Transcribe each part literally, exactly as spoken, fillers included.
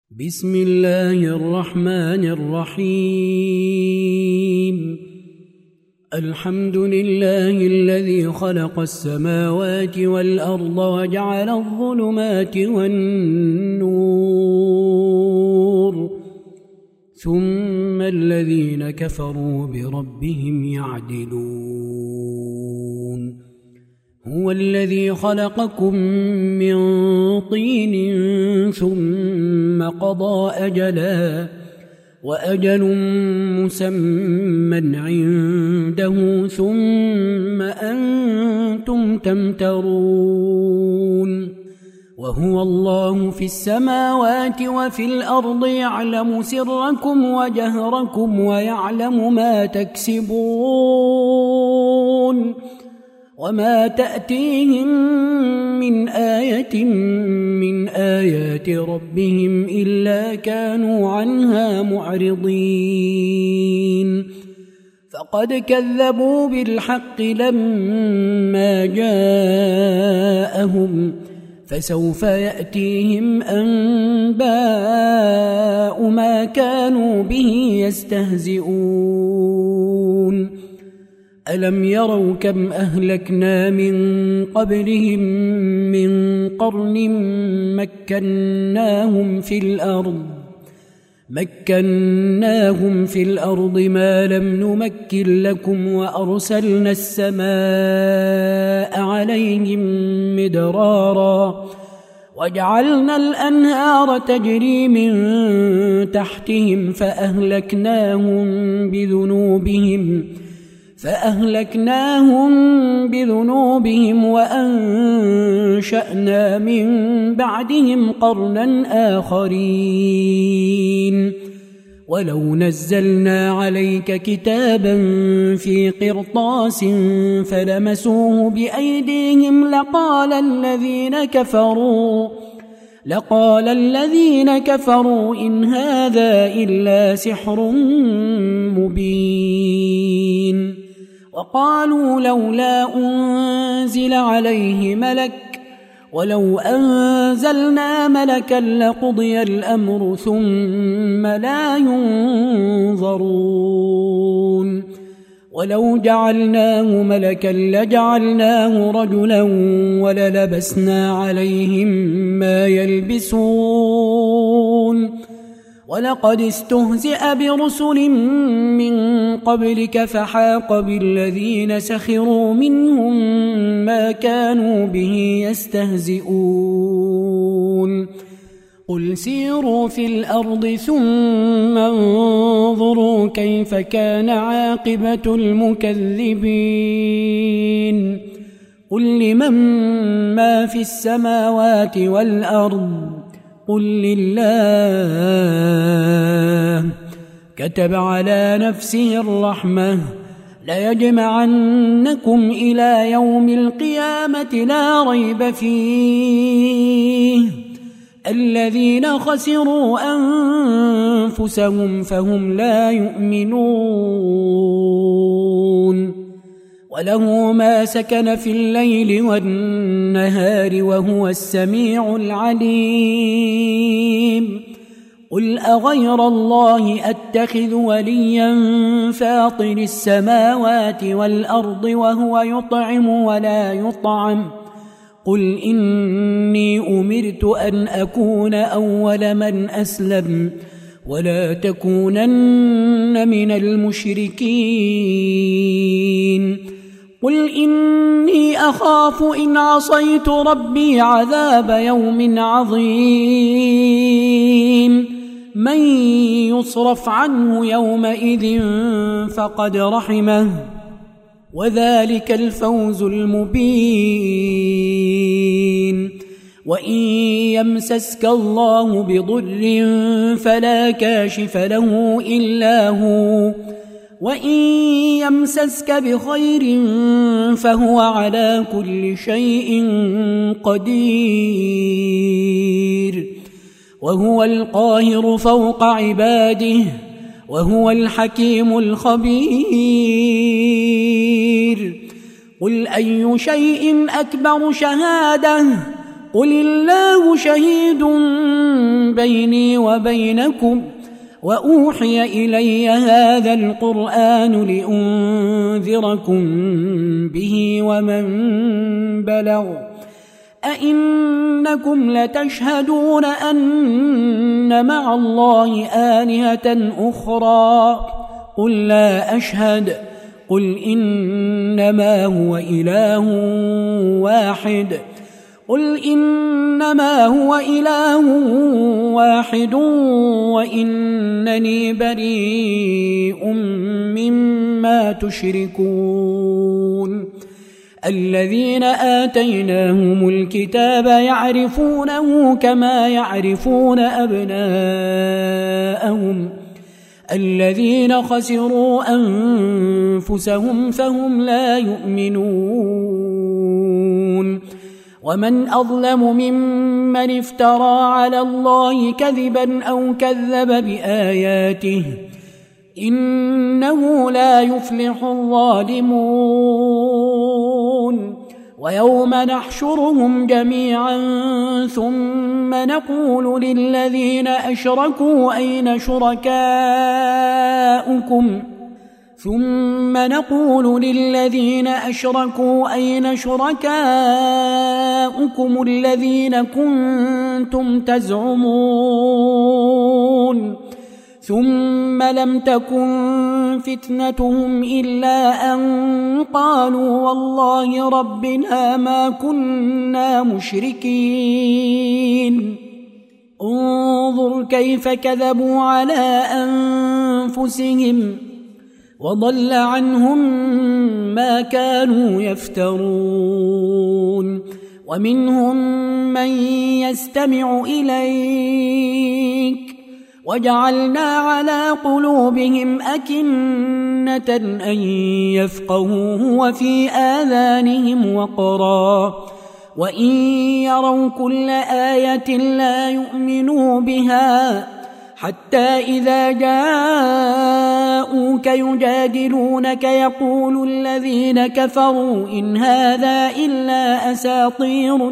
بسم الله الرحمن الرحيم. الحمد لله الذي خلق السماوات والأرض وجعل الظلمات والنور ثم الذين كفروا بربهم يعدلون. هو الذي خلقكم من طين ثم قضى أجلا وأجل مسمى عنده ثم أنتم تمترون. وهو الله في السماوات وفي الأرض يعلم سركم وجهركم ويعلم ما تكسبون وما تأتيهم من آية من آيات ربهم إلا كانوا عنها معرضين. فقد كذبوا بالحق لما جاءهم فسوف يأتيهم أنباء ما كانوا به يستهزئون. ألم يروا كم أهلكنا من قبلهم من قرن مكناهم في الأرض مكناهم في الأرض ما لم نمكن لكم وأرسلنا السماء عليهم مدرارا وجعلنا الأنهار تجري من تحتهم فأهلكناهم بذنوبهم فأهلكناهم بذنوبهم وأنشأنا من بعدهم قرنا آخرين. ولو نزلنا عليك كتابا في قرطاس فلمسوه بأيديهم لقال الذين كفروا لقال الذين كفروا إن هذا إلا سحر مبين. وقالوا لولا أنزل عليه ملك ولو أنزلنا ملكا لقضي الأمر ثم لا ينظرون. ولو جعلناه ملكا لجعلناه رجلا وللبسنا عليهم ما يلبسون. ولقد استهزئ برسل من قبلك فحاق بالذين سخروا منهم ما كانوا به يستهزئون. قل سيروا في الأرض ثم انظروا كيف كان عاقبة المكذبين. قل لمن ما في السماوات والأرض قل لله. كتب على نفسه الرحمة ليجمعنكم إلى يوم القيامة لا ريب فيه. الذين خسروا أنفسهم فهم لا يؤمنون. وله ما سكن في الليل والنهار وهو السميع العليم. قل أغير الله أتخذ وليا فاطر السماوات والأرض وهو يطعم ولا يطعم. قل إني أمرت أن أكون أول من أسلم ولا تكونن من المشركين. قل إني أخاف إن عصيت ربي عذاب يوم عظيم. من يصرف عنه يومئذ فقد رحمه وذلك الفوز المبين. وإن يمسسك الله بضر فلا كاشف له إلا هو وإن يمسسك بخير فهو على كل شيء قدير. وهو القاهر فوق عباده وهو الحكيم الخبير. قل أي شيء أكبر شهادة قل الله شهيد بيني وبينكم وأوحي إلي هذا القرآن لأنذركم به ومن بلغ أئنكم لتشهدون أن مع الله آلهة أخرى قل لا أشهد قل إنما هو إله واحد قل إنما هو إله واحد وإنني بريء مما تشركون الذين آتيناهم الكتاب يعرفونه كما يعرفون أبناءهم الذين خسروا أنفسهم فهم لا يؤمنون ومن أظلم ممن افترى على الله كذبا أو كذب بآياته إنه لا يفلح الظالمون ويوم نحشرهم جميعا ثم نقول للذين أشركوا أين شركاؤكم ثم نقول للذين أشركوا أين شركاؤكم الذين كنتم تزعمون ثم لم تكن فتنتهم إلا أن قالوا والله ربنا ما كنا مشركين انظر كيف كذبوا على أنفسهم وضل عنهم ما كانوا يفترون ومنهم من يستمع إليك وجعلنا على قلوبهم أكنة أن يفقهوه وفي آذانهم وقرا وإن يروا كل آية لا يؤمنوا بها حتى إذا جاءوك يجادلونك يقول الذين كفروا إن هذا إلا أساطير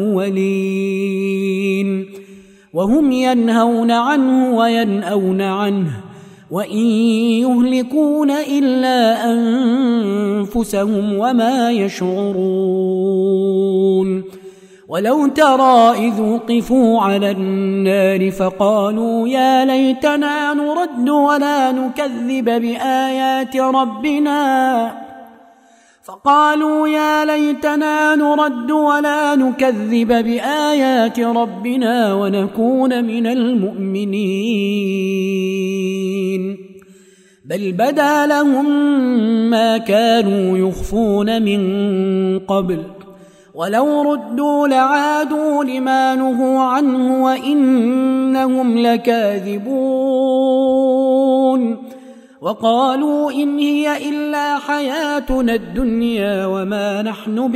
الأولين وهم ينهون عنه وينأون عنه وإن يهلكون إلا أنفسهم وما يشعرون ولو ترى إذ وقفوا على النار فقالوا يا ليتنا نرد ولا نكذب بآيات ربنا فقالوا يا ليتنا نرد ولا نكذب بآيات ربنا ونكون من المؤمنين بل بدا لهم ما كانوا يخفون من قبل ولو ردوا لعادوا لما نهوا عنه وإنهم لكاذبون وقالوا إن هي إلا حياتنا الدنيا وما نحن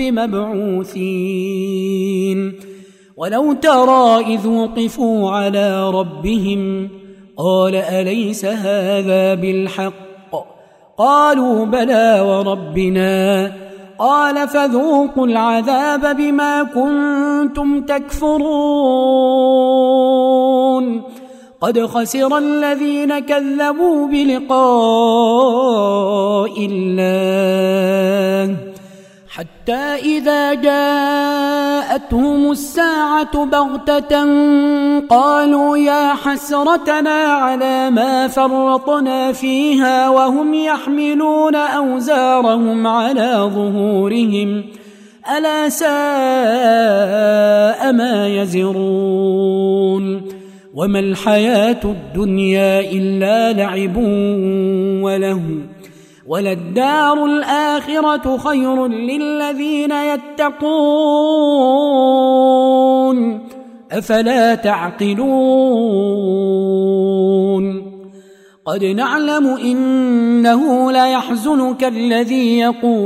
بمبعوثين ولو ترى إذ وقفوا على ربهم قال أليس هذا بالحق قالوا بلى وربنا قال فذوقوا العذاب بما كنتم تكفرون قد خسر الذين كذبوا بلقاء الله حتى إذا جاءتهم الساعة بغتة قالوا يا حسرتنا على ما فرطنا فيها وهم يحملون أوزارهم على ظهورهم ألا ساء ما يزرون وما الحياة الدنيا إلا لعب وله وللدار الآخرة خير للذين يتقون أفلا تعقلون قد نعلم إنه ليحزنك الذي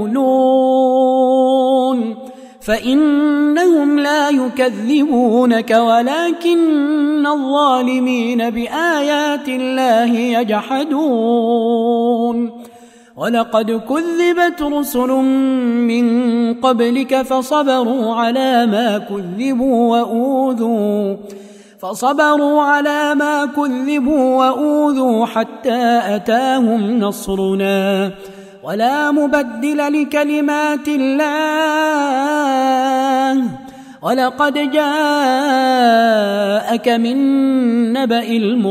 يقولون فإنهم لا يكذبونك ولكن الظالمين بآيات الله يجحدون ولقد كذبت رسل من قبلك فصبروا على ما كذبوا وأوذوا فصبروا على ما كذبوا وأوذوا حتى أتاهم نصرنا ولا مبدل لكلمات الله ولقد جاءك من نبأ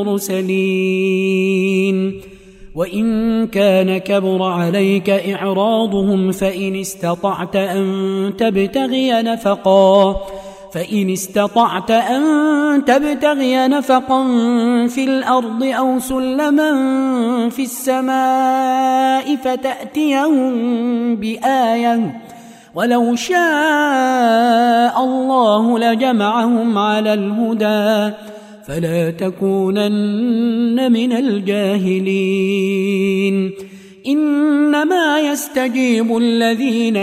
المرسلين وإن كان كبر عليك إعراضهم فإن استطعت أن تبتغي نفقا فإن استطعت أن تبتغي نفقا في الأرض أو سلما في السماء فتأتيهم بآية ولو شاء الله لجمعهم على الهدى فلا تكونن من الجاهلين إنما يستجيب الذين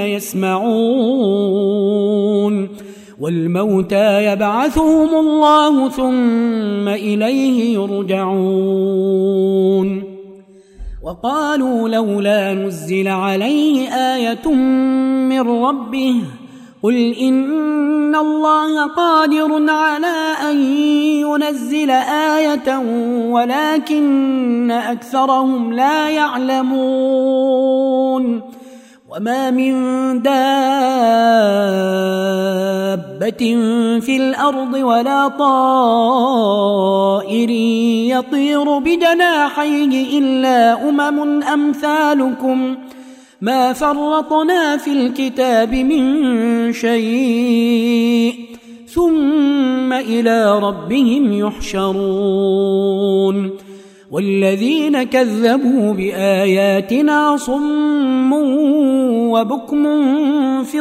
يسمعون والموتى يبعثهم الله ثم إليه يرجعون وقالوا لولا نزل عليه آية من ربه قل إن الله قادر على أن ينزل آية ولكن أكثرهم لا يعلمون وما من دابة في الأرض ولا طائر يطير بجناحيه إلا أمم أمثالكم ما فرطنا في الكتاب من شيء ثم إلى ربهم يحشرون والذين كذبوا بآياتنا صم وبكم في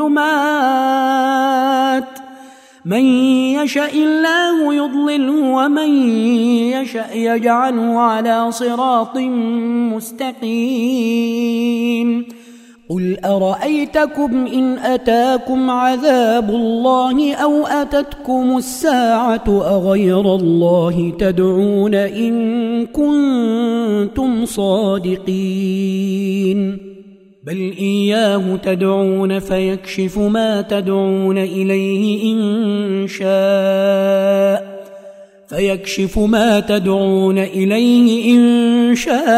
الظلمات من يشاء الله يضلله ومن يشاء يجعله على صراط مستقيم قل أرأيتكم إن أتاكم عذاب الله أو أتتكم الساعة أغير الله تدعون إن كنتم صادقين بل إياه تدعون فيكشف ما تدعون إليه إن شاء فيكشف ما تدعون إليه إن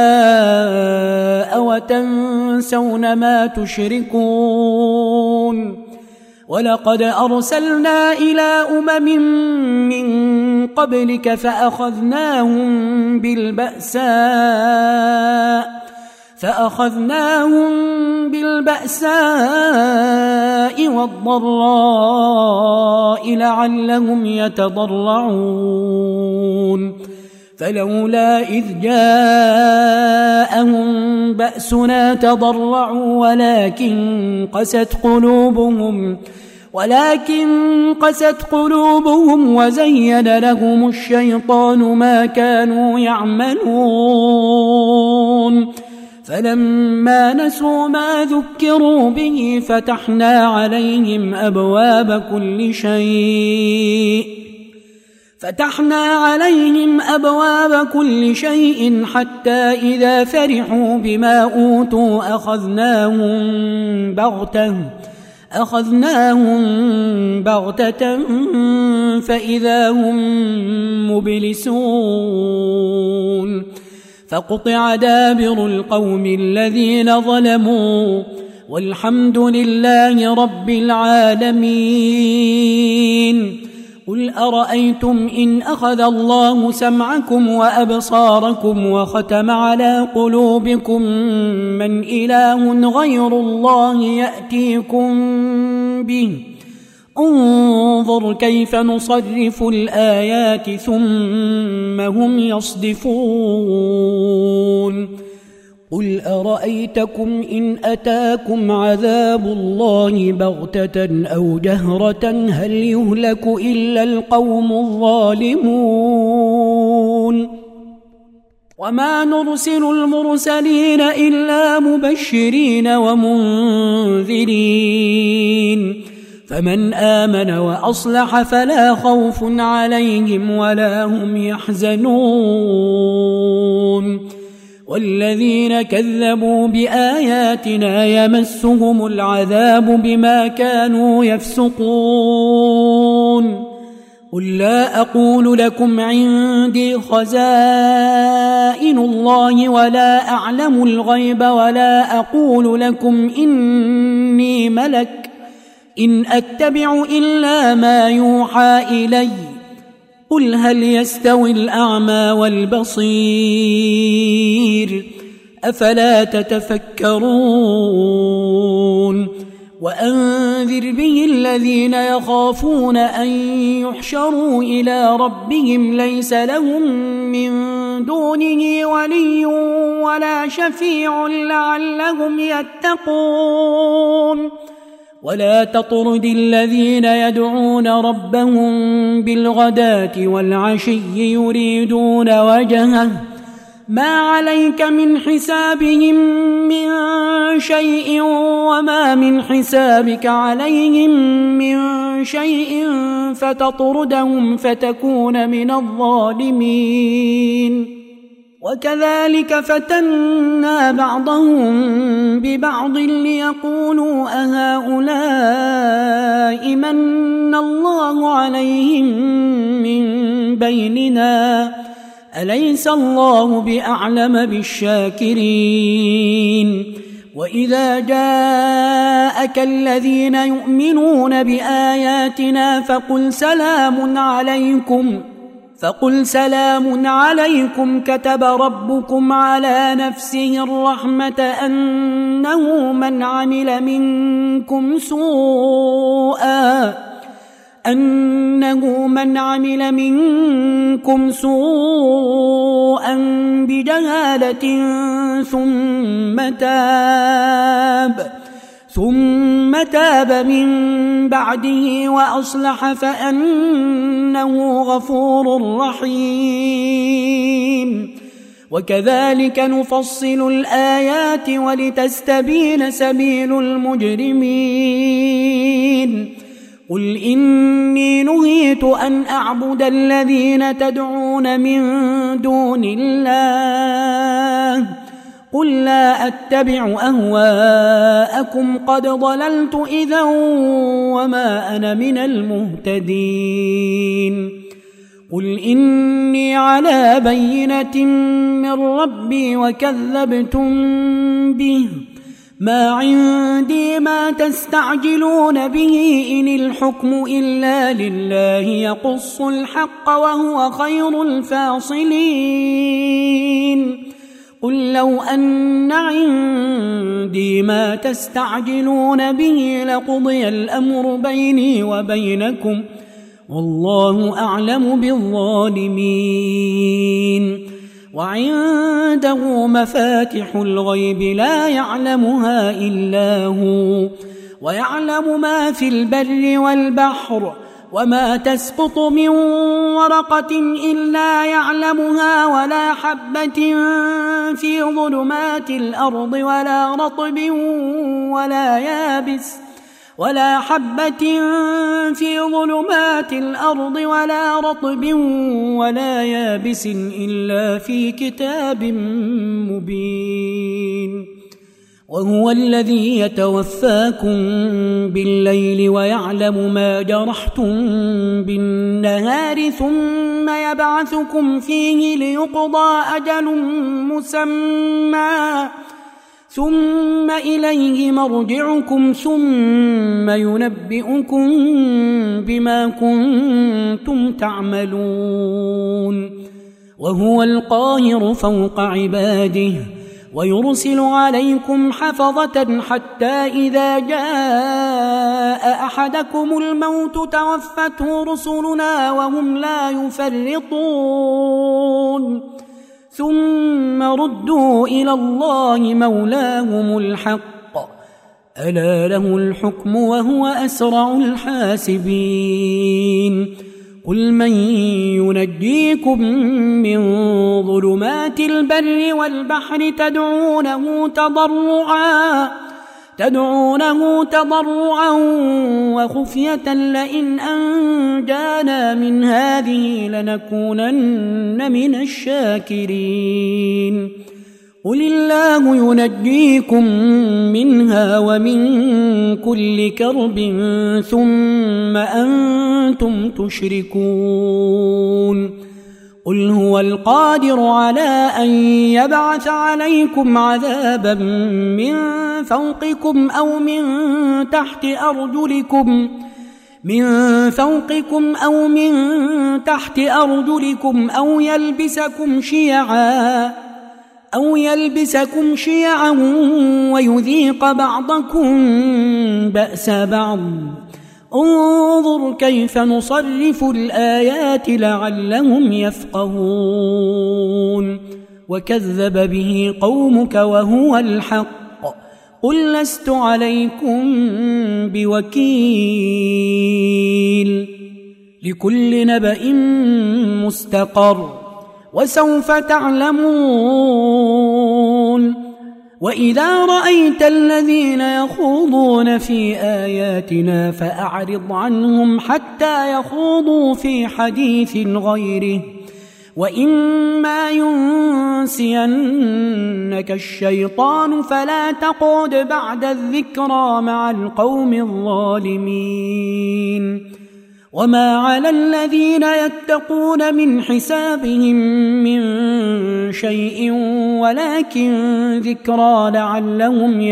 شاء وتنسون ما تشركون ولقد أرسلنا إلى أمم من قبلك فأخذناهم بالبأساء فأخذناهم بالبأساء والضراء لعلهم يتضرعون فلولا إذ جاءهم بأسنا تضرعوا ولكن قست قلوبهم ولكن قست قلوبهم وزين لهم الشيطان ما كانوا يعملون فلما نسوا ما ذكروا به فتحنا عليهم أبواب كل شيء فتحنا عليهم أبواب كل شيء حتى إذا فرحوا بما أوتوا أخذناهم بغتة أخذناهم بغتة فإذا هم مبلسون فقطع دابر القوم الذين ظلموا والحمد لله رب العالمين قل أرأيتم إن أخذ الله سمعكم وأبصاركم وختم على قلوبكم من إله غير الله يأتيكم به انظر كيف نصرف الآيات ثم هم يصدفون قل أرأيتكم إن أتاكم عذاب الله بغتة أو جهرة هل يهلك إلا القوم الظالمون وما نرسل المرسلين إلا مبشرين ومنذرين فمن آمن وأصلح فلا خوف عليهم ولا هم يحزنون والذين كذبوا بآياتنا يمسهم العذاب بما كانوا يفسقون قل لا أقول لكم عندي خزائن الله ولا أعلم الغيب ولا أقول لكم إني ملك إن أتبع إلا ما يوحى إلي قل هل يستوي الأعمى والبصير أفلا تتفكرون وأنذر به الذين يخافون أن يحشروا إلى ربهم ليس لهم من دونه ولي ولا شفيع لعلهم يتقون ولا تطرد الذين يدعون ربهم بالغداة والعشي يريدون وجهه ما عليك من حسابهم من شيء وما من حسابك عليهم من شيء فتطردهم فتكون من الظالمين وكذلك فتنا بعضهم ببعض ليقولوا أهؤلاء من الله عليهم من بيننا أليس الله بأعلم بالشاكرين وإذا جاءك الذين يؤمنون بآياتنا فقل سلام عليكم فقل سلام عليكم كتب ربكم على نفسه الرحمة أنه من عمل منكم سوءا أنه من عمل منكم سوءا بجهالة ثم تاب ثم تاب من بعده وأصلح فأنه غفور رحيم وكذلك نفصل الآيات ولتستبين سبيل المجرمين قل إني نهيت أن أعبد الذين تدعون من دون الله قل لا أتبع أهواءكم قد ضللت إذا وما أنا من المهتدين قل إني على بينة من ربي وكذبتم به ما عندي ما تستعجلون به إن الحكم إلا لله يقص الحق وهو خير الفاصلين قل لو أن عندي ما تستعجلون به لقضي الأمر بيني وبينكم والله أعلم بالظالمين وعنده مفاتح الغيب لا يعلمها إلا هو ويعلم ما في البر والبحر وما تسقط من ورقة إلا يعلمها ولا حبة في ظلمات الأرض ولا رطب ولا يابس ولا حبة في ظلمات الأرض ولا رطب ولا يابس إلا في كتاب مبين وهو الذي يتوفاكم بالليل ويعلم ما جرحتم بالنهار ثم يبعثكم فيه ليقضى أجل مسمى ثم إليه مرجعكم ثم ينبئكم بما كنتم تعملون وهو القاهر فوق عباده ويرسل عليكم حفظة حتى إذا جاء أحدكم الموت توفته رسلنا وهم لا يفرطون ثم ردوا إلى الله مولاهم الحق ألا له الحكم وهو أسرع الحاسبين قل من ينجيكم من ظلمات البر والبحر تدعونه تضرعا تدعونه تضرعا وخفية لئن أنجانا من هذه لنكونن من الشاكرين قل الله ينجيكم منها ومن كل كرب ثم أنتم تشركون قل هو القادر على أن يبعث عليكم عذابا من فوقكم أو من تحت أرجلكم من فوقكم أو من تحت أرجلكم أو يلبسكم شيعا أو يلبسكم شيعا ويذيق بعضكم بأس بعض انظر كيف نصرف الآيات لعلهم يفقهون وكذب به قومك وهو الحق قل لست عليكم بوكيل لكل نبأ مستقر وسوف تعلمون وإذا رأيت الذين يخوضون في آياتنا فأعرض عنهم حتى يخوضوا في حديث غيره وإما ينسينك الشيطان فلا تقعد بعد الذكرى مع القوم الظالمين وما على الذين يتقون من حسابهم من شيء ولكن ذكرى لعلهم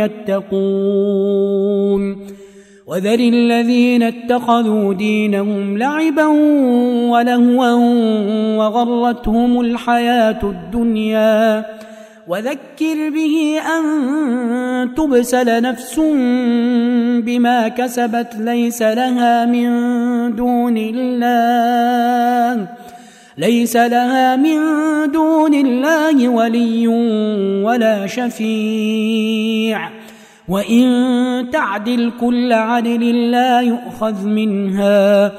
يتقون وذر الذين اتخذوا دينهم لعبا ولهوا وغرتهم الحياة الدنيا وذكر به أن تبسل نفس بما كسبت ليس لها من دون الله ليس لها من دون الله ولي ولا شفيع وإن تعدل كل عدل لا يؤخذ منها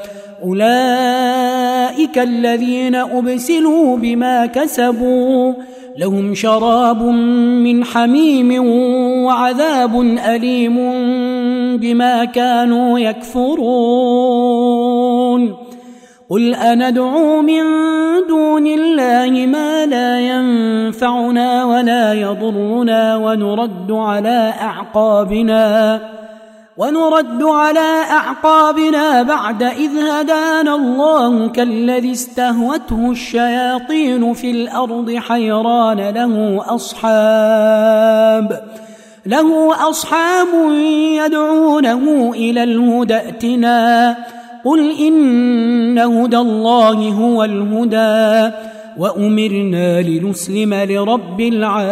أولئك الذين أبسلوا بما كسبوا لهم شراب من حميم وعذاب أليم بما كانوا يكفرون قل أندعو من دون الله ما لا ينفعنا ولا يضرنا ونرد على أعقابنا ونرد على أعقابنا بعد إذ هدانا الله كالذي استهوته الشياطين في الأرض حيران له أصحاب له أصحاب يدعونه إلى الهدى ائتنا قل إن هدى الله هو الهدى وأمرنا لنسلم لرب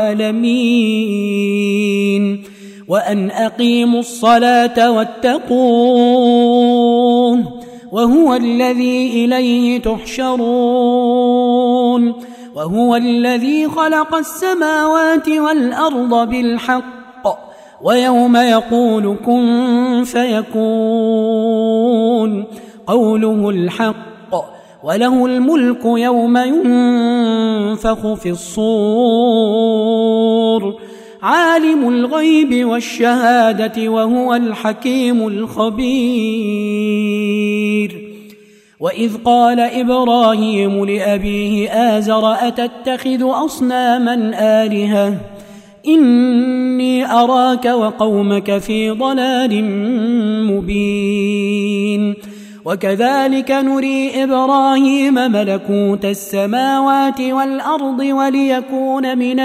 العالمين وأن أقيموا الصلاة واتقوه وهو الذي إليه تحشرون وهو الذي خلق السماوات والأرض بالحق ويوم يقول كن فيكون قوله الحق وله الملك يوم ينفخ في الصور عالم الغيب والشهادة وهو الحكيم الخبير وإذ قال إبراهيم لأبيه آزر أتتخذ أصناما آلهة إني أراك وقومك في ضلال مبين وكذلك نري إبراهيم ملكوت السماوات والأرض وليكون من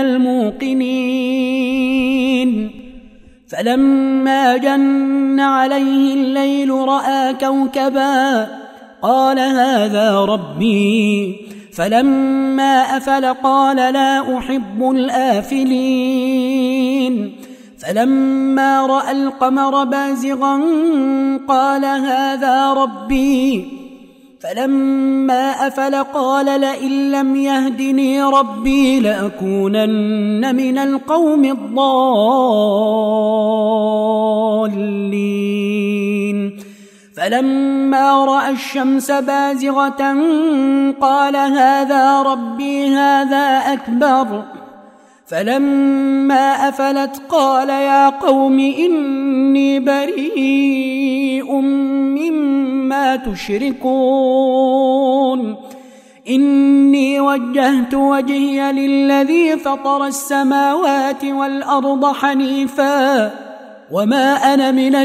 الموقنين فلما جن عليه الليل رأى كوكبا قال هذا ربي فلما أفل قال لا أحب الآفلين فلما رأى القمر بازغا قال هذا ربي فلما أفل قال لئن لم يهدني ربي لأكونن من القوم الضالين فلما رأى الشمس بازغة قال هذا ربي هذا أكبر فلما أفلت قال يا قوم إني بريء مما تشركون إني وجهت وجهي للذي فطر السماوات والأرض حنيفا وما أنا من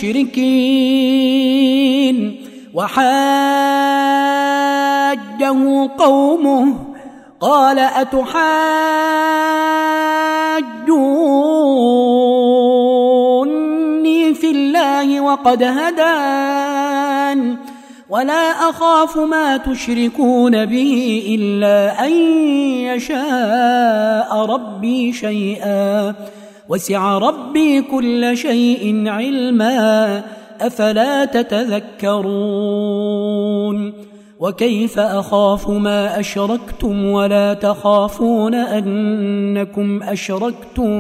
المشركين. وحاجه قومه قال أتحاجوني في الله وقد هدان ولا أخاف ما تشركون به إلا أن يشاء ربي شيئا وسع ربي كل شيء علما أفلا تتذكرون. وكيف أخاف ما أشركتم ولا تخافون أنكم أشركتم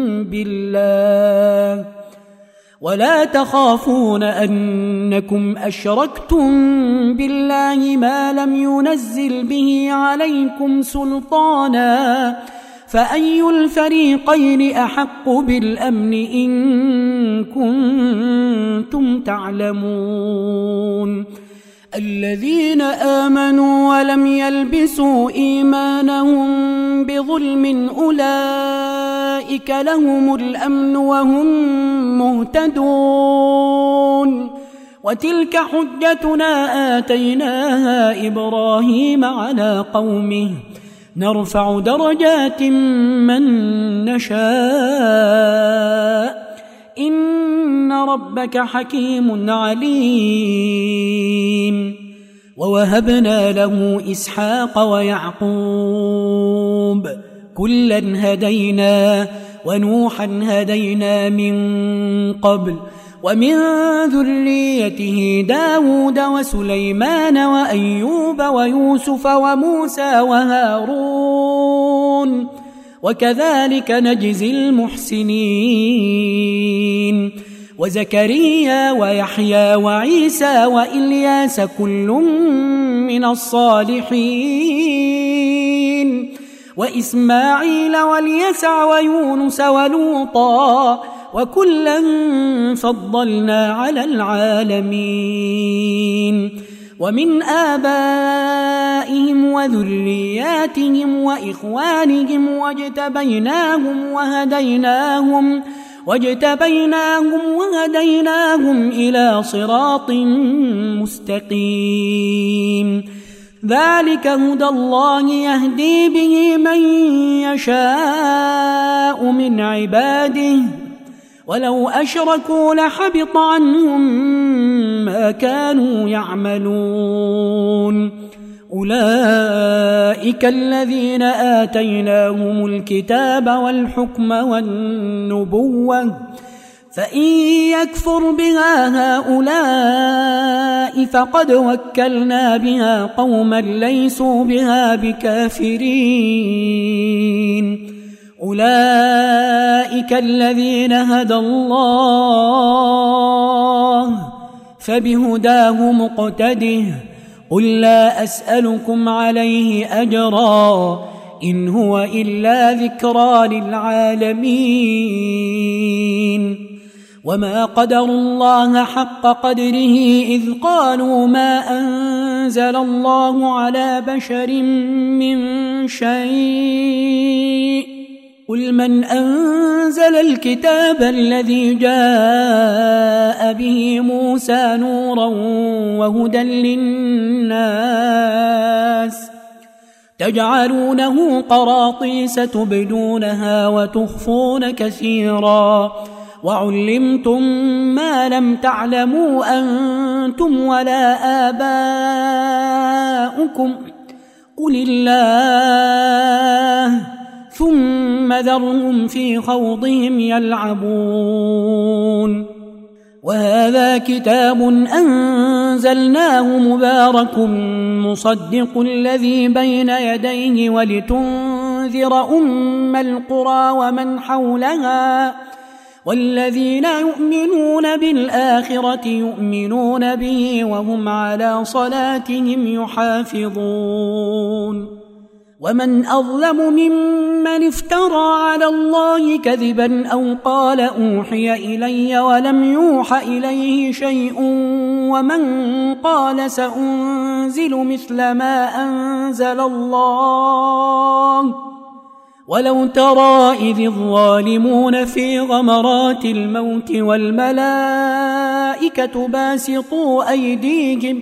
بالله ولا تخافون أنكم أشركتم بالله ما لم ينزل به عليكم سلطانا فأي الفريقين أحق بالأمن إن كنتم تعلمون. الذين آمنوا ولم يلبسوا إيمانهم بظلم أولئك لهم الأمن وهم مهتدون. وتلك حجتنا آتيناها إبراهيم على قومه نرفع درجات من نشاء إن ربك حكيم عليم. ووهبنا له إسحاق ويعقوب كلا هدينا ونوحا هدينا من قبل ومن ذريته داود وسليمان وأيوب ويوسف وموسى وهارون وكذلك نجزي المحسنين. وزكريا ويحيى وعيسى وإلياس كل من الصالحين وإسماعيل واليسع ويونس ولوطا وكلا فضلنا على العالمين. ومن آبائهم وذرياتهم وإخوانهم واجتبيناهم وهديناهم واجتبيناهم وهديناهم إلى صراط مستقيم. ذلك هدى الله يهدي به من يشاء من عباده ولو أشركوا لحبط عنهم ما كانوا يعملون. أولئك الذين آتيناهم الكتاب والحكم والنبوة فإن يكفر بها هؤلاء فقد وكلنا بها قوما ليسوا بها بكافرين. أولئك الذين هدى الله فبهداه مقتده قل لا أسألكم عليه أجرا إن هو إلا ذكرى للعالمين. وما قدروا الله حق قدره إذ قالوا ما أنزل الله على بشر من شيء قل من أنزل الكتاب الذي جاء به موسى نورا وهدى للناس تجعلونه قراطيس تبدونها وتخفون كثيرا وعلمتم ما لم تعلموا أنتم ولا آباؤكم قل الله ثم ذرهم في خوضهم يلعبون. وهذا كتاب أنزلناه مبارك مصدق الذي بين يديه ولتنذر أم القرى ومن حولها والذين يؤمنون بالآخرة يؤمنون به وهم على صلاتهم يحافظون. ومن أظلم ممن افترى على الله كذبا أو قال أوحي إلي ولم يوح إليه شيء ومن قال سأنزل مثل ما أنزل الله ولو ترى إذ الظالمون في غمرات الموت والملائكة باسطوا أيديهم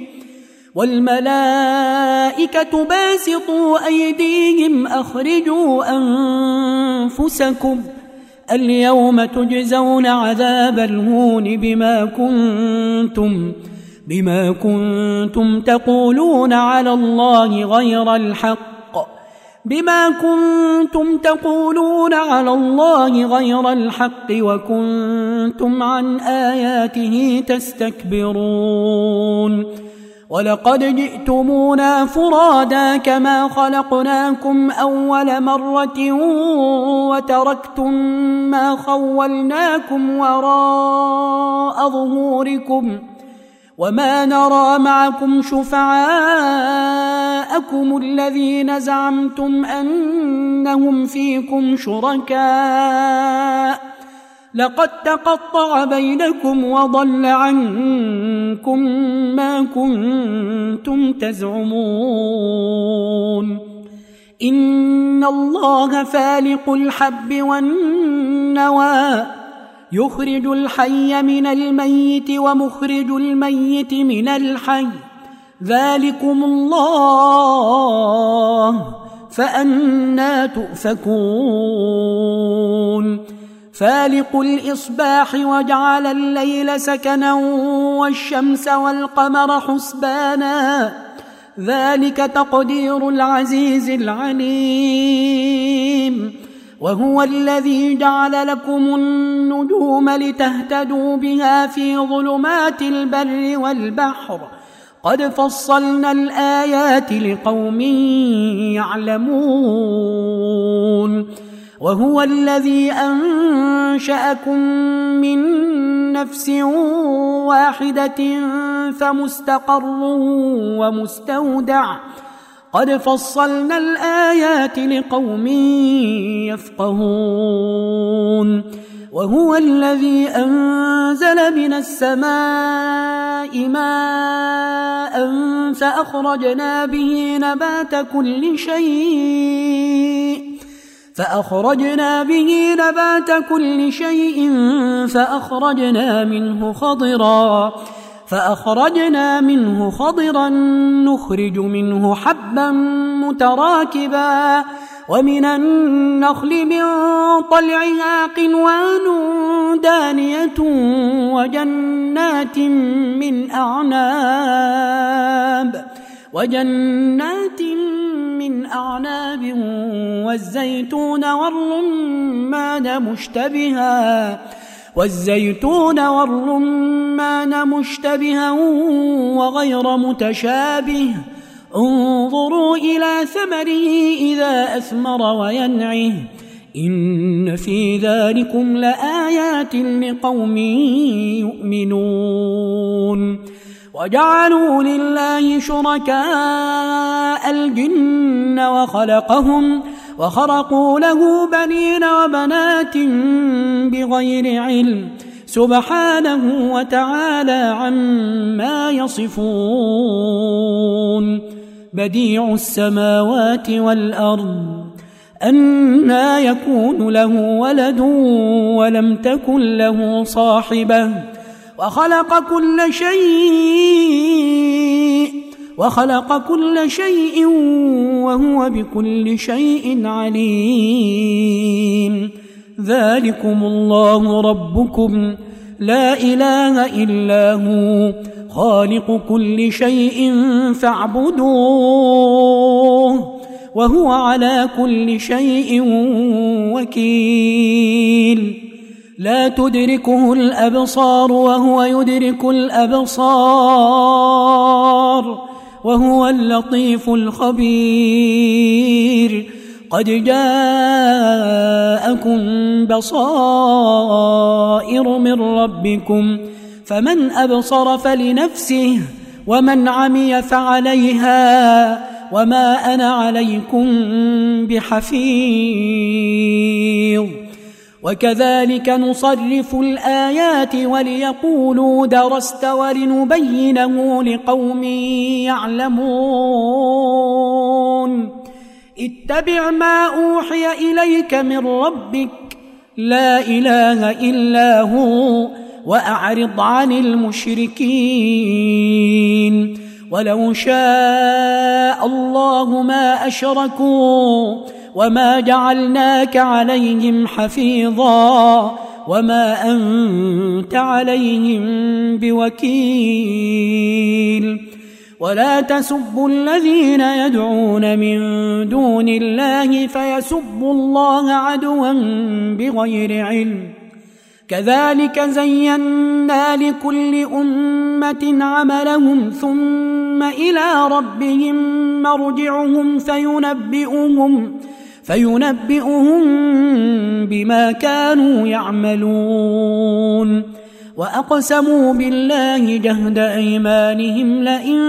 والملائكة باسطوا أيديهم أخرجوا أنفسكم اليوم تجزون عذاب الهون بما كنتم بما كنتم تقولون على الله غير الحق بما كنتم تقولون على الله غير الحق وكنتم عن آياته تستكبرون ولقد جئتمونا فرادا كما خلقناكم أول مرة وتركتم ما خولناكم وراء ظهوركم وما نرى معكم شفعاءكم الذين زعمتم أنهم فيكم شركاء لقد تقطع بينكم وضل عنكم ما كنتم تزعمون إن الله فالق الحب والنوى يخرج الحي من الميت ومخرج الميت من الحي ذلكم الله فأنى تؤفكون فالق الإصباح وجعل الليل سكنا والشمس والقمر حسبانا ذلك تقدير العزيز العليم وهو الذي جعل لكم النجوم لتهتدوا بها في ظلمات البر والبحر قد فصلنا الآيات لقوم يعلمون وهو الذي أنشأكم من نفس واحدة فمستقر ومستودع قد فصلنا الآيات لقوم يفقهون وهو الذي أنزل من السماء ماء فأخرجنا به نبات كل شيء فأخرجنا به نبات كل شيء فأخرجنا منه خضرا فأخرجنا منه خضرا نخرج منه حبا متراكبا ومن النخل من طلعها قنوان دانية وجنات من أعناب وجنات من أعناب والزيتون والرمان مشتبها والزيتون والرمان مشتبها وغير متشابه انظروا إلى ثمره إذا أثمر وينعه إن في ذلكم لآيات لقوم يؤمنون وجعلوا لله شركاء الجن وخلقهم وخرقوا له بنين وبنات بغير علم سبحانه وتعالى عما يصفون بديع السماوات والأرض أنى يكون له ولد ولم تكن له صاحبة وخلق كل شيء وخلق كل شيء وهو بكل شيء عليم ذلكم الله ربكم لا إله إلا هو خالق كل شيء فاعبدوه وهو على كل شيء وكيل لا تدركه الأبصار وهو يدرك الأبصار وهو اللطيف الخبير قد جاءكم بصائر من ربكم فمن أبصر فلنفسه ومن عمي فعليها وما أنا عليكم بحفيظ وكذلك نصرف الآيات وليقولوا درست ولنبينه لقوم يعلمون اتبع ما أوحي إليك من ربك لا إله إلا هو وأعرض عن المشركين ولو شاء الله ما أشركوا وما جعلناك عليهم حفيظا وما أنت عليهم بوكيل ولا تسبوا الذين يدعون من دون الله فيسبوا الله عدوا بغير علم كذلك زينا لكل أمة عملهم ثم إلى ربهم مرجعهم فينبئهم فينبئهم بما كانوا يعملون وأقسموا بالله جهد أيمانهم لئن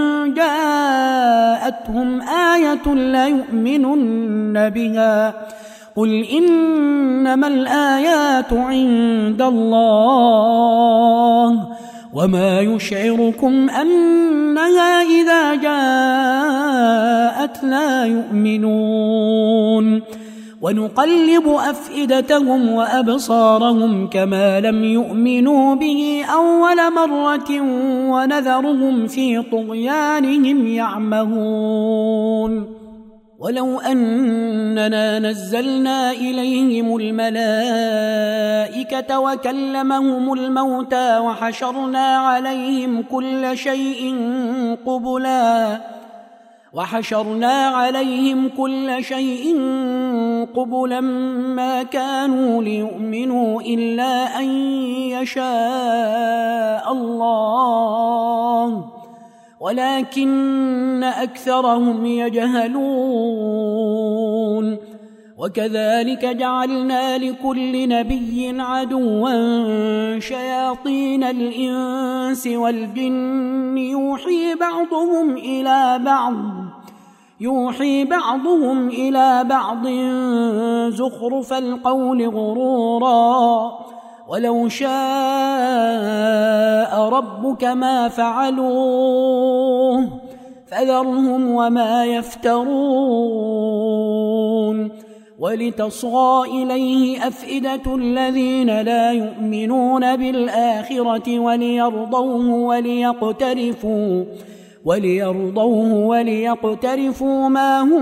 جاءتهم آية ليؤمنن بها قل إنما الآيات عند الله وما يشعركم أنها إذا جاءت لا يؤمنون ونقلب أفئدتهم وأبصارهم كما لم يؤمنوا به أول مرة ونذرهم في طغيانهم يعمهون ولو أننا نزلنا إليهم الملائكة وكلمهم الموتى وحشرنا عليهم كل شيء قبلا وحشرنا عليهم كل شيء قبلا ما كانوا ليؤمنوا إلا أن يشاء الله ولكن أكثرهم يجهلون وكذلك جعلنا لكل نبي عدوا شياطين الإنس والجن يوحي بعضهم إلى بعض يوحي بعضهم إلى بعض زخرف القول غرورا ولو شاء ربك ما فعلوه فذرهم وما يفترون ولتصغى إليه أفئدة الذين لا يؤمنون بالآخرة وليرضوه وليقترفوا وليرضوه وليقترفوا ما هم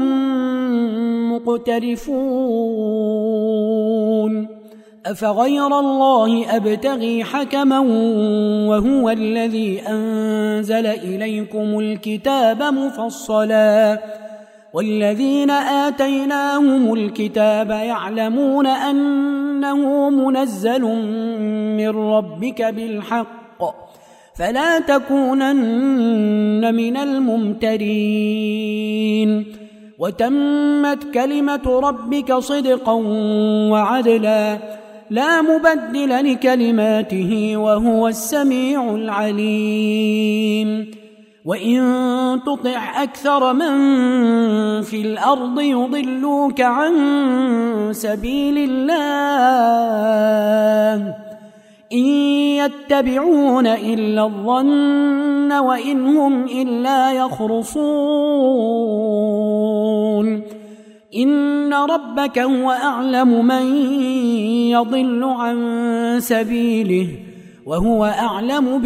مقترفون أفغير الله أبتغي حكما وهو الذي أنزل إليكم الكتاب مفصلا والذين آتيناهم الكتاب يعلمون أنه منزل من ربك بالحق فلا تكونن من الممترين وتمت كلمة ربك صدقا وعدلا لا مبدل لكلماته وهو السميع العليم وإن تطع أكثر من في الأرض يضلوك عن سبيل الله إن يتبعون إلا الظن وإن هم إلا يخرصون إن ربك هو أعلم من يضل عن سبيله وهو أعلم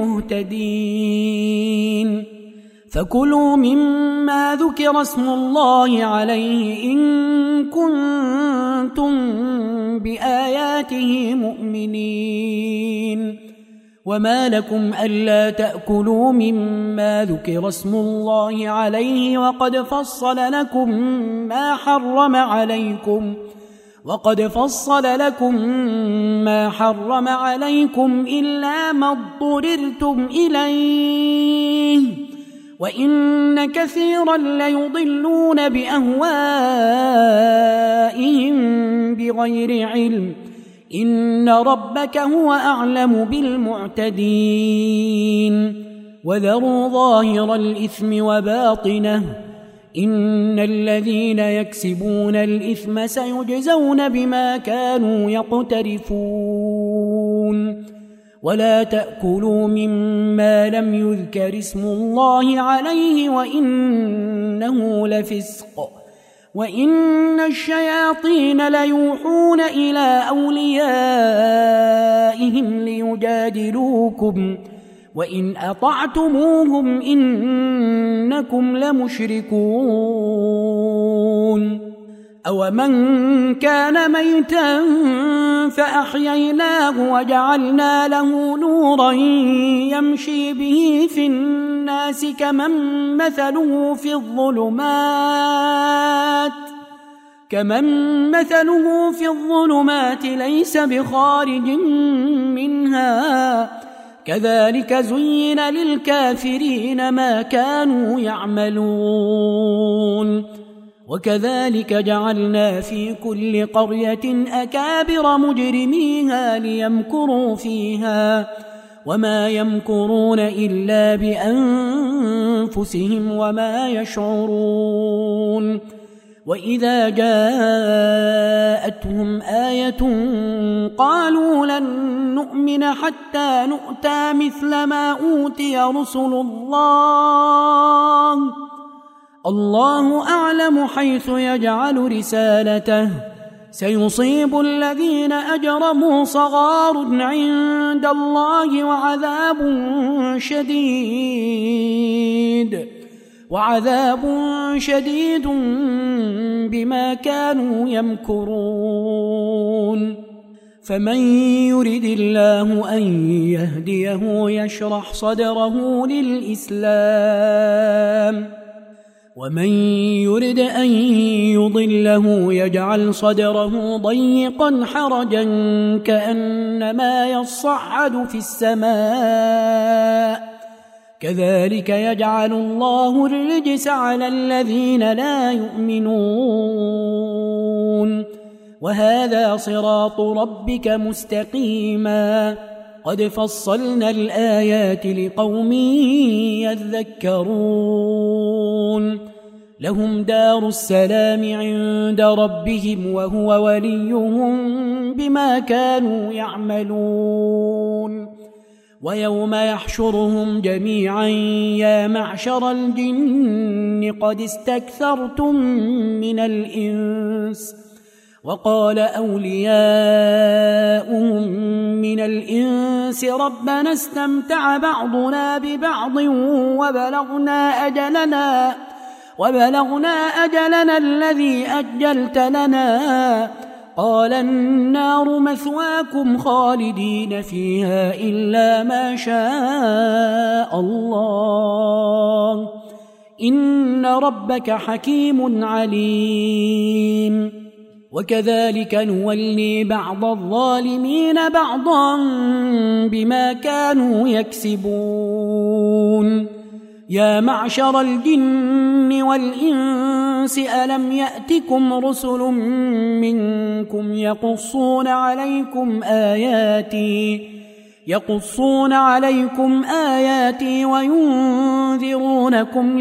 بالمهتدين فكلوا مما ذكر اسم الله عليه إن كنتم بآياته مؤمنين وما لكم ألا تأكلوا مما ذكر اسم الله عليه وقد فصل لكم ما حرم عليكم وقد فصل لكم ما حرم عليكم إلا ما اضطررتم إليه وإن كثيرا ليضلون بأهوائهم بغير علم إن ربك هو أعلم بالمعتدين وذروا ظاهر الإثم وباطنه إن الذين يكسبون الإثم سيجزون بما كانوا يقترفون ولا تأكلوا مما لم يذكر اسم الله عليه وإنه لفسق وإن الشياطين ليوحون إلى أوليائهم ليجادلوكم وإن أطعتموهم إنكم لمشركون أومن كان ميتا فأحييناه وجعلنا له نورا يمشي به في الناس كمن مثله في الظلمات كمن مثله في الظلمات ليس بخارج منها كذلك زين للكافرين ما كانوا يعملون وكذلك جعلنا في كل قرية أكابر مجرميها ليمكروا فيها وما يمكرون إلا بأنفسهم وما يشعرون وإذا جاءتهم آية قالوا لن نؤمن حتى نؤتى مثل ما أوتي رسل الله الله أعلم حيث يجعل رسالته سيصيب الذين أجرموا صغار عند الله وعذاب شديد وعذاب شديد بما كانوا يمكرون فمن يرد الله أن يهديه يشرح صدره للإسلام ومن يرد أن يضله يجعل صدره ضيقا حرجا كأنما يصعد في السماء كذلك يجعل الله الرجس على الذين لا يؤمنون وهذا صراط ربك مستقيما قد فصلنا الآيات لقوم يذكرون لهم دار السلام عند ربهم وهو وليهم بما كانوا يعملون ويوم يحشرهم جميعا يا معشر الجن قد استكثرتم من الإنس وقال أولياؤهم من الإنس ربنا استمتع بعضنا ببعض وبلغنا أجلنا وبلغنا أجلنا الذي أجلت لنا قال النار مثواكم خالدين فيها إلا ما شاء الله إن ربك حكيم عليم وكذلك نولي بعض الظالمين بعضا بما كانوا يكسبون يا معشر الجن والإنس ألم يأتكم رسل منكم يقصون عليكم آياتي يقصون عليكم آياتي وينذرونكم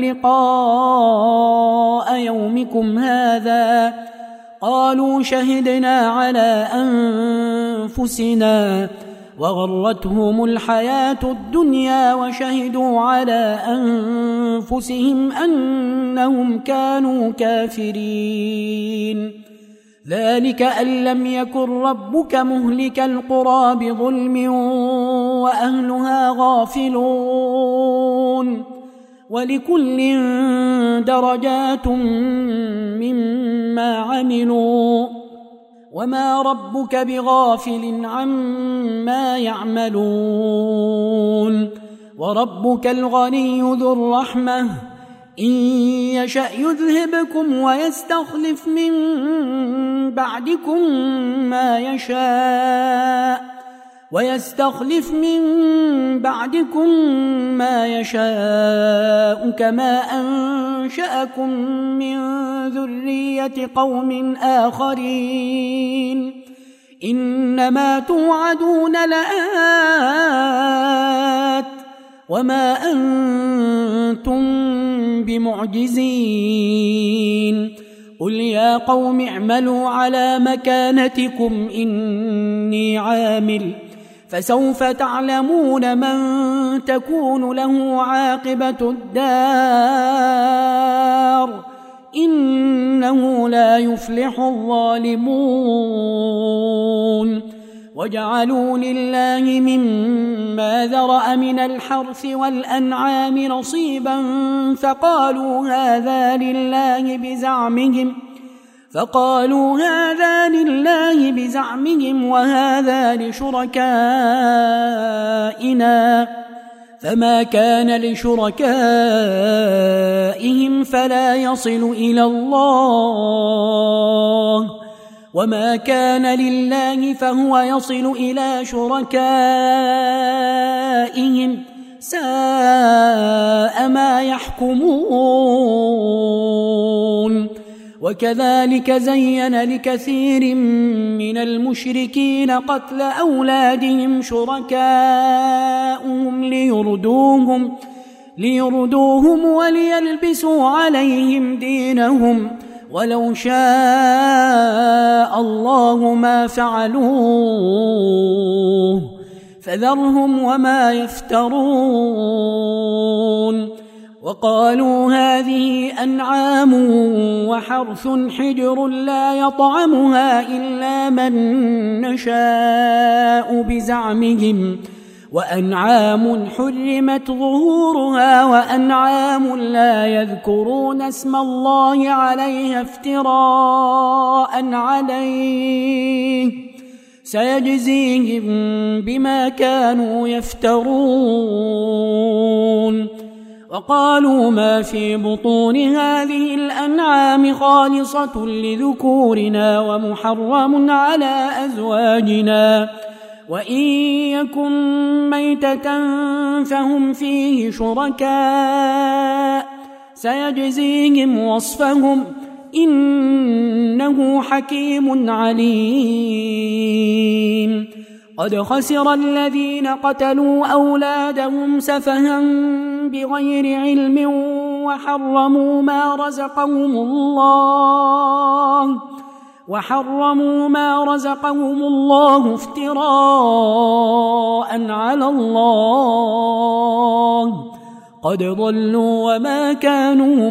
لقاء يومكم هذا قالوا شهدنا على أنفسنا وغرتهم الحياة الدنيا وشهدوا على أنفسهم أنهم كانوا كافرين ذلك أن لم يكن ربك مهلك القرى بظلم وأهلها غافلون ولكل درجات مما عملوا وما ربك بغافل عما يعملون وربك الغني ذو الرحمة إن يشأ يذهبكم ويستخلف من بعدكم ما يشاء ويستخلف من بعدكم ما يشاء كما أنشأكم من ذرية قوم آخرين إنما توعدون لآت وما أنتم بمعجزين قل يا قوم اعملوا على مكانتكم إني عامل فسوف تعلمون من تكون له عاقبة الدار إنه لا يفلح الظالمون وجعلوا لله مما ذرأ من الحرث والأنعام نصيبا فقالوا هذا لله بزعمهم فقالوا هذا لله بزعمهم وهذا لشركائنا فما كان لشركائهم فلا يصل إلى الله وما كان لله فهو يصل إلى شركائهم ساء ما يحكمون وكذلك زين لكثير من المشركين قتل أولادهم شركاؤهم ليردوهم ليردوهم وليلبسوا عليهم دينهم ولو شاء الله ما فعلوه فذرهم وما يفترون وقالوا هذه أنعام وحرث حجر لا يطعمها إلا من نشاء بزعمهم وأنعام حرمت ظهورها وأنعام لا يذكرون اسم الله عليها افتراء عليه سيجزيهم بما كانوا يفترون وقالوا ما في بطون هذه الأنعام خالصة لذكورنا ومحرم على أزواجنا وإن يكن ميتة فهم فيه شركاء سيجزيهم وصفهم إنه حكيم عليم قد خسر الذين قتلوا أولادهم سفها بغير علم وحرموا ما رزقهم الله وحرموا ما رزقهم الله افتراء على الله قد ضلوا وما كانوا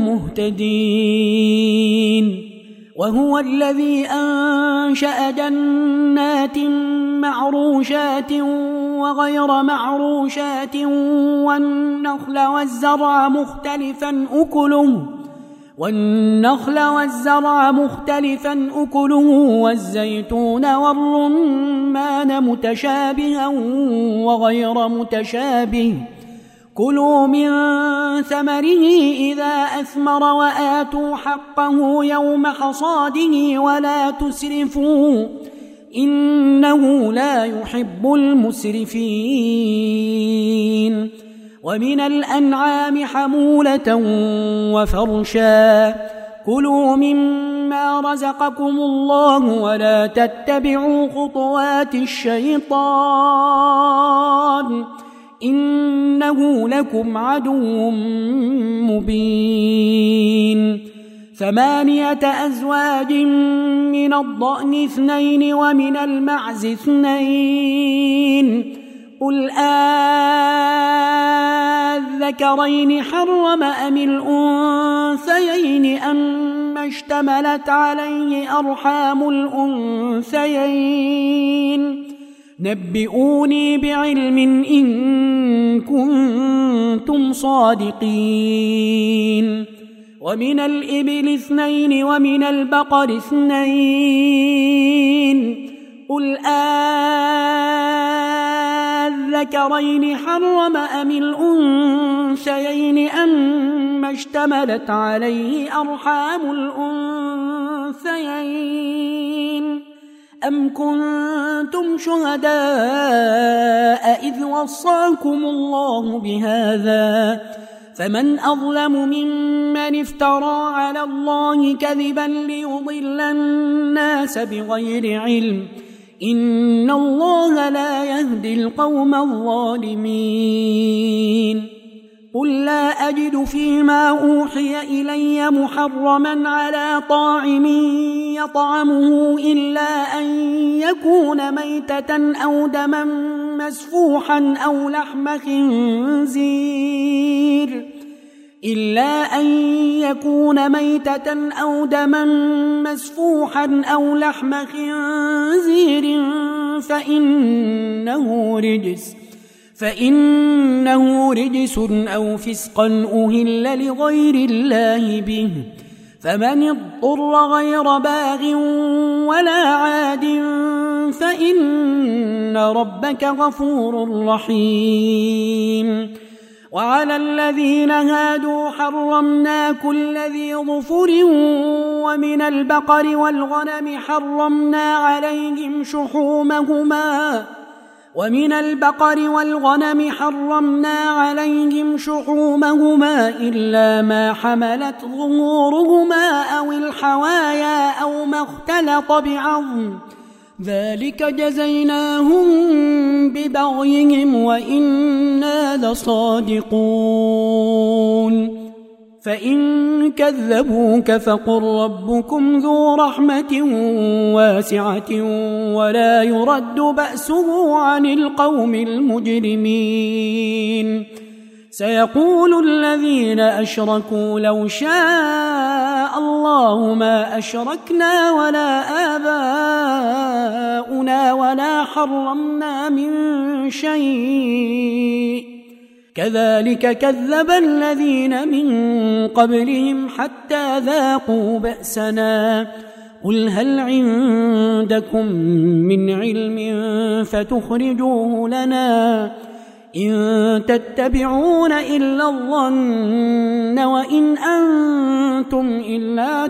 مهتدين وهو الذي أنشأ جنات معروشات وغير معروشات والنخل والزرع مختلفا أكله والنخل والزرع مختلفا أكله والزيتون والرمان متشابها وغير متشابه كلوا من ثمره إذا أثمر وآتوا حقه يوم حصاده ولا تسرفوا إنه لا يحب المسرفين ومن الأنعام حمولة وفرشا كلوا مما رزقكم الله ولا تتبعوا خطوات الشيطان إنه لكم عدو مبين ثمانية أزواج من الضأن اثنين ومن المعز اثنين قل آذكرين حرم أم الأنثيين أما اشتملت عليه أرحام الأنثيين نبئوني بعلم إن كنتم صادقين ومن الإبل اثنين ومن البقر اثنين قل آذكرين حرم أم الأنثيين أما اشتملت عليه أرحام الأنثيين أم كنتم شهداء إذ وصاكم الله بهذا فمن أظلم ممن افترى على الله كذبا ليضل الناس بغير علم إن الله لا يهدي القوم الظالمين قل لا أجد فيما أوحي إلي محرما على طاعم يطعمه إلا أن يكون ميتة أو دما مسفوحا أو لحم خنزير إلا أن يكون ميتة أو دما مسفوحا أو لحم خنزير فإنه رجس فإنه رجس أو فسقا أهل لغير الله به فمن اضطر غير باغ ولا عاد فإن ربك غفور رحيم. وعلى الذين هادوا حرمنا كل ذي ظفر ومن البقر والغنم حرمنا عليهم شحومهما ومن البقر والغنم حرمنا عليهم شحومهما إلا ما حملت ظهورهما أو الحوايا أو ما اختلط بعظم ذلك جزيناهم ببغيهم وإنا لصادقون. فإن كذبوك فقل ربكم ذو رحمة واسعة ولا يرد بأسه عن القوم المجرمين. سيقول الذين أشركوا لو شاء الله ما أشركنا ولا آباؤنا ولا حرمنا من شيء كذلك كذب الذين من قبلهم حتى ذاقوا بأسنا. قل هل عندكم من علم فتخرجوه لنا إن تتبعون إلا الظن وإن أنتم إلا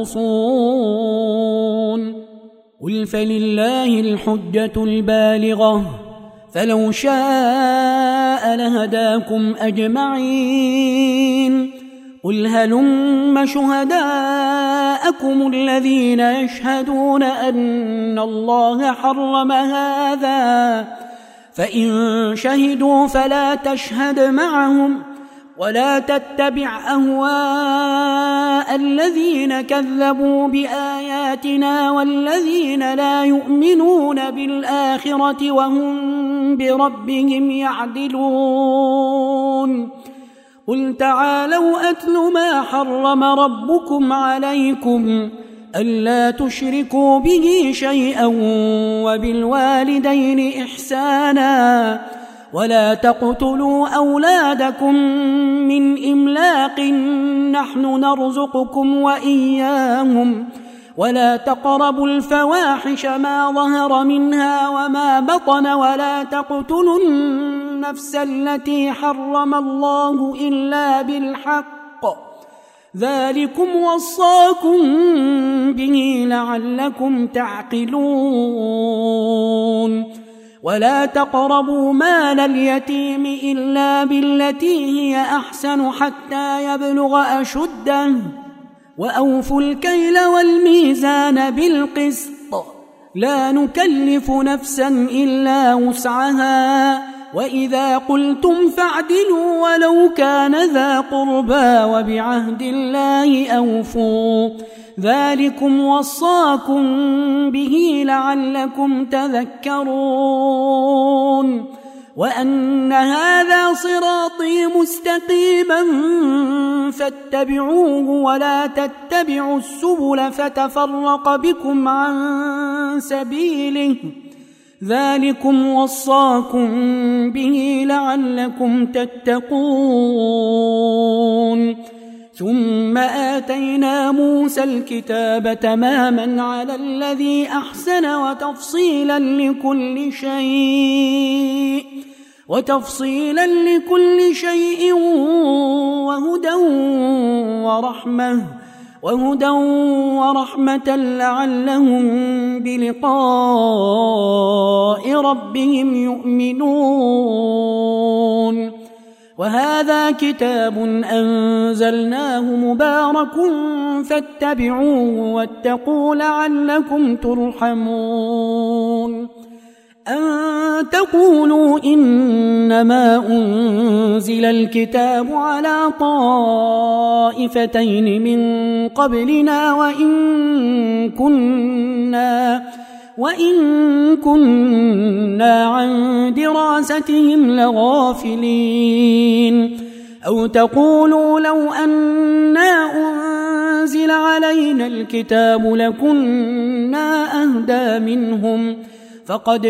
تخرصون. قل فلله الحجة البالغة فلو شاء لهداكم أجمعين. قل هلم شهداءكم الذين يشهدون أن الله حرم هذا فإن شهدوا فلا تشهد معهم ولا تتبع أهواء الذين كذبوا بآياتنا والذين لا يؤمنون بالآخرة وهم بربهم يعدلون. قل تعالوا أتل ما حرم ربكم عليكم ألا تشركوا به شيئا وبالوالدين إحسانا ولا تقتلوا أولادكم من إملاق نحن نرزقكم وإياهم ولا تقربوا الفواحش ما ظهر منها وما بطن ولا تقتلوا النفس التي حرم الله إلا بالحق ذلكم وصاكم به لعلكم تعقلون. ولا تقربوا مال اليتيم إلا بالتي هي أحسن حتى يبلغ أشده وأوفوا الكيل والميزان بالقسط لا نكلف نفسا إلا وسعها وإذا قلتم فاعدلوا ولو كان ذا قربى وبعهد الله أوفوا ذلكم وصاكم به لعلكم تذكرون. وأن هذا صراطي مستقيما فاتبعوه ولا تتبعوا السبل فتفرق بكم عن سبيله ذلكم وصاكم به لعلكم تتقون. ثم آتينا موسى الكتاب تماما على الذي أحسن وتفصيلا لكل شيء وتفصيلا لكل شيء وهدى ورحمة وهدى ورحمة لعلهم بلقاء ربهم يؤمنون. وهذا كتاب أنزلناه مبارك فاتبعوه واتقوا لعلكم ترحمون. أن تقولوا إنما أنزل الكتاب على طائفتين من قبلنا وإن كنا وإن كنا عن دراستهم لغافلين أو تقولوا لو أنا أنزل علينا الكتاب لكنا أهدى منهم فقد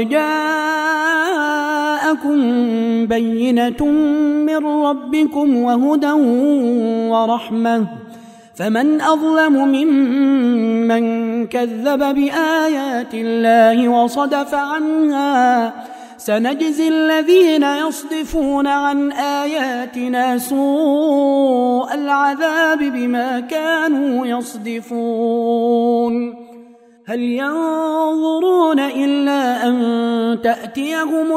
جاءكم بينة من ربكم وهدى ورحمة فمن أظلم ممن كذب بآيات الله وصدف عنها سنجزي الذين يصدفون عن آياتنا سوء العذاب بما كانوا يصدفون هل ينظرون إلا أن تأتيهم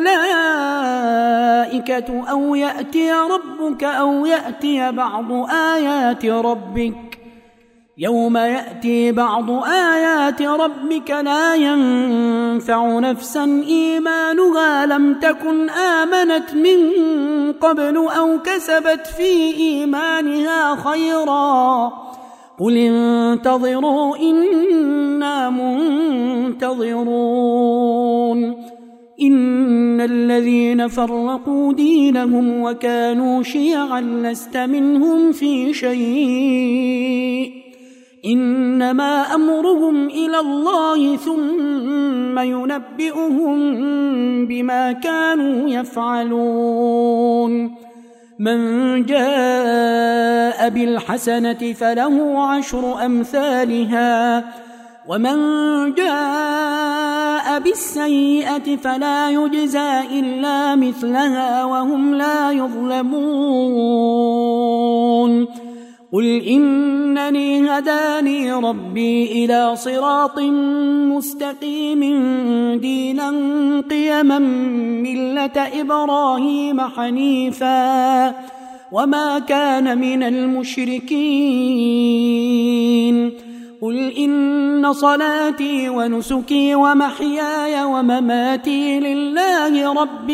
الملائكة أو يأتي ربك أو يأتي بعض آيات ربك يوم يأتي بعض آيات ربك لا ينفع نفسا إيمانها لم تكن آمنت من قبل أو كسبت في إيمانها خيرا قل انتظروا إنا منتظرون إن الذين فرقوا دينهم وكانوا شيعا لست منهم في شيء إنما أمرهم إلى الله ثم ينبئهم بما كانوا يفعلون من جاء بالحسنة فله عشر أمثالها ومن جاء بالسيئة فلا يجزى إلا مثلها وهم لا يظلمون قل إنني هداني ربي إلى صراط مستقيم دينا قيما ملة إبراهيم حنيفا وما كان من المشركين قل إن صلاتي ونسكي ومحياي ومماتي لله رب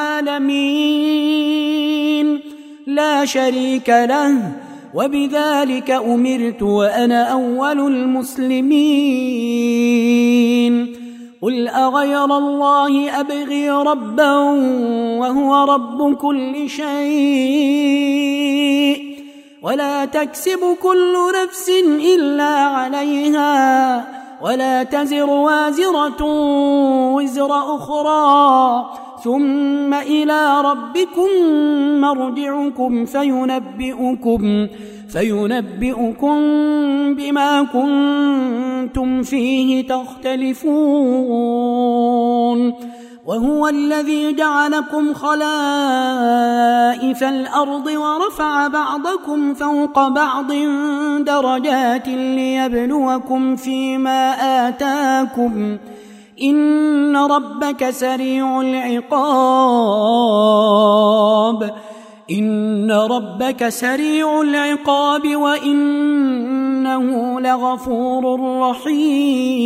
العالمين لا شريك له وبذلك أمرت وأنا أول المسلمين قل أغير الله أبغي ربا وهو رب كل شيء ولا تكسب كل نفس إلا عليها ولا تزر وازرة وزر أخرى ثم إلى ربكم مرجعكم فينبئكم فينبئكم بما كنتم فيه تختلفون وهو الذي جعلكم خلائف الأرض ورفع بعضكم فوق بعض درجات ليبلوكم فيما آتاكم إن ربك سريع العقاب إن ربك سريع العقاب وإنه لغفور رحيم